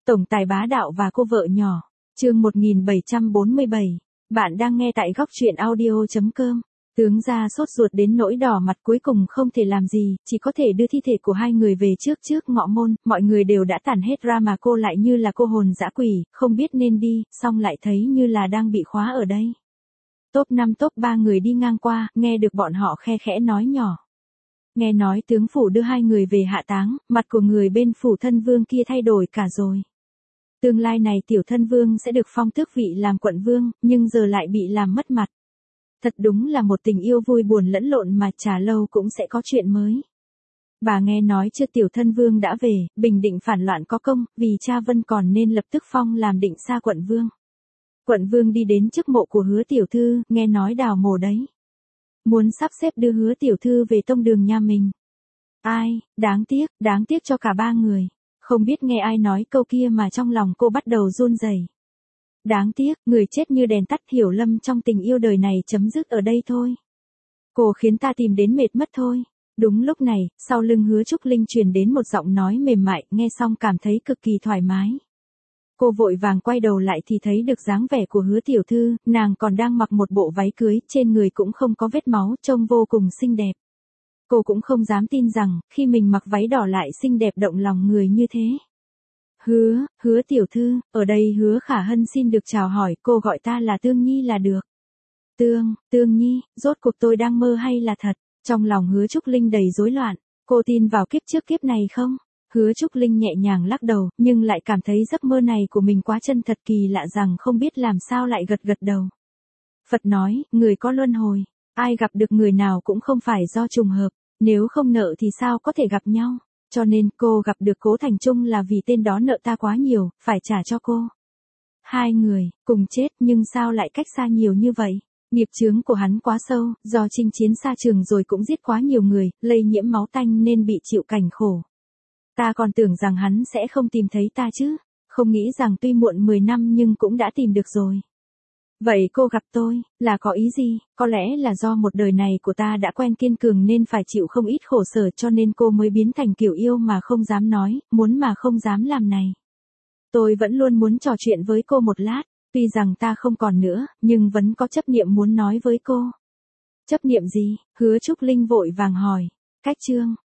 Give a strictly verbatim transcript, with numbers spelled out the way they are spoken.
Tổng tài bá đạo và cô vợ nhỏ. Chương một nghìn bảy trăm bốn mươi bảy. Bạn đang nghe tại góc truyện audio chấm com. Tướng gia sốt ruột đến nỗi đỏ mặt, cuối cùng không thể làm gì, chỉ có thể đưa thi thể của hai người về trước trước ngọ môn. Mọi người đều đã tản hết ra mà cô lại như là cô hồn dã quỷ, không biết nên đi, xong lại thấy như là đang bị khóa ở đây. Top năm top ba người đi ngang qua, nghe được bọn họ khe khẽ nói nhỏ. Nghe nói tướng phủ đưa hai người về hạ táng, mặt của người bên phủ thân vương kia thay đổi cả rồi. Tương lai này tiểu thân vương sẽ được phong tước vị làm quận vương, nhưng giờ lại bị làm mất mặt. Thật đúng là một tình yêu vui buồn lẫn lộn mà chả lâu cũng sẽ có chuyện mới. Bà nghe nói chưa, tiểu thân vương đã về, bình định phản loạn có công, vì cha Vân còn nên lập tức phong làm định xa quận vương. Quận vương đi đến trước mộ của Hứa tiểu thư, nghe nói đào mồ đấy. Muốn sắp xếp đưa Hứa tiểu thư về tông đường nhà mình. Ai, đáng tiếc, đáng tiếc cho cả ba người. Không biết nghe ai nói câu kia mà trong lòng cô bắt đầu run rẩy. Đáng tiếc, người chết như đèn tắt, hiểu lầm trong tình yêu đời này chấm dứt ở đây thôi. Cô khiến ta tìm đến mệt mất thôi. Đúng lúc này, sau lưng Hứa Trúc Linh truyền đến một giọng nói mềm mại, nghe xong cảm thấy cực kỳ thoải mái. Cô vội vàng quay đầu lại thì thấy được dáng vẻ của Hứa tiểu thư, nàng còn đang mặc một bộ váy cưới, trên người cũng không có vết máu, trông vô cùng xinh đẹp. Cô cũng không dám tin rằng, khi mình mặc váy đỏ lại xinh đẹp động lòng người như thế. Hứa, Hứa tiểu thư, ở đây Hứa Khả Hân xin được chào hỏi, cô gọi ta là Tương Nhi là được. Tương, Tương Nhi, rốt cuộc tôi đang mơ hay là thật? Trong lòng Hứa Trúc Linh đầy rối loạn, cô tin vào kiếp trước kiếp này không? Hứa Trúc Linh nhẹ nhàng lắc đầu, nhưng lại cảm thấy giấc mơ này của mình quá chân thật kỳ lạ rằng không biết làm sao lại gật gật đầu. Phật nói, người có luân hồi, ai gặp được người nào cũng không phải do trùng hợp, nếu không nợ thì sao có thể gặp nhau, cho nên cô gặp được Cố Thành Trung là vì tên đó nợ ta quá nhiều, phải trả cho cô. Hai người, cùng chết nhưng sao lại cách xa nhiều như vậy? Nghiệp chướng của hắn quá sâu, do chinh chiến xa trường rồi cũng giết quá nhiều người, lây nhiễm máu tanh nên bị chịu cảnh khổ. Ta còn tưởng rằng hắn sẽ không tìm thấy ta chứ, không nghĩ rằng tuy muộn mười năm nhưng cũng đã tìm được rồi. Vậy cô gặp tôi, là có ý gì? Có lẽ là do một đời này của ta đã quen kiên cường nên phải chịu không ít khổ sở cho nên cô mới biến thành kiểu yêu mà không dám nói, muốn mà không dám làm này. Tôi vẫn luôn muốn trò chuyện với cô một lát, tuy rằng ta không còn nữa, nhưng vẫn có chấp niệm muốn nói với cô. Chấp niệm gì? Hứa Trúc Linh vội vàng hỏi. Cách chương,